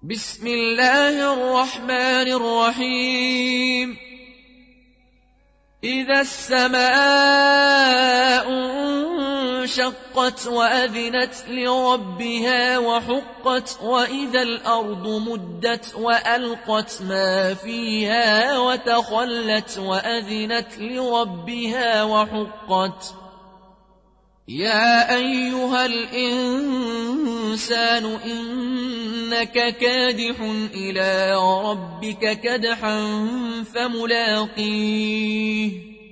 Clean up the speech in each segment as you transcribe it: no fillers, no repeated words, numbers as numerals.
بسم الله الرحمن الرحيم. إذا السماء انشقت وأذنت لربها وحقت وإذا الأرض مدت وألقت ما فيها وتخلت وأذنت لربها وحقت. يا أيها الإنسان إنك كادح إلى ربك كدحا فملاقيه.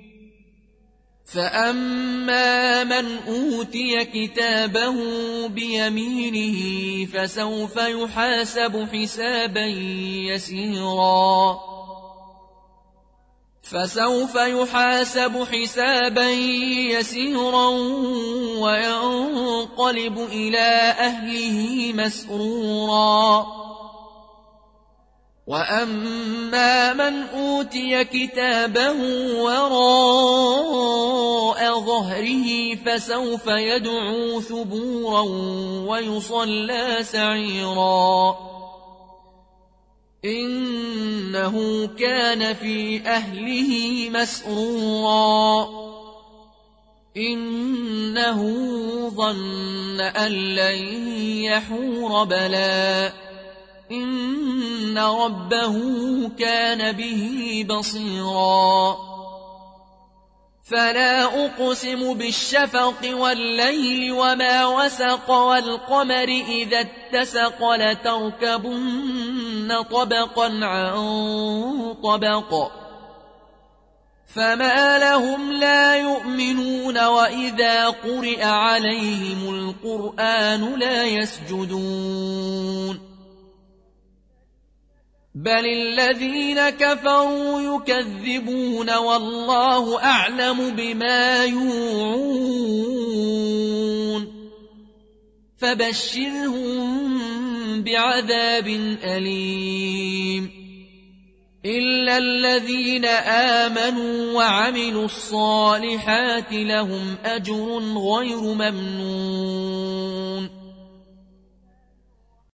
فأما من أوتي كتابه بيمينه فسوف يحاسب حسابا يسيرا وينقلب إلى أهله مسرورا. وأما من أوتي كتابه وراء ظهره فسوف يدعو ثبورا ويصلى سعيرا. إنه كان في أهله مسرورا. إنه ظن أن لن يحور بلى إن ربه كان به بصيرا. فلا أقسم بالشفق والليل وما وسق والقمر إذا اتسق لتركبن طبقا عن طبق فما لهم لا يؤمنون وإذا قرئ عليهم القرآن لا يسجدون بل الذين كفروا يكذبون والله أعلم بما يوعون. فبشرهم بعذاب أليم إلا الذين آمنوا وعملوا الصالحات لهم أجر غير ممنون.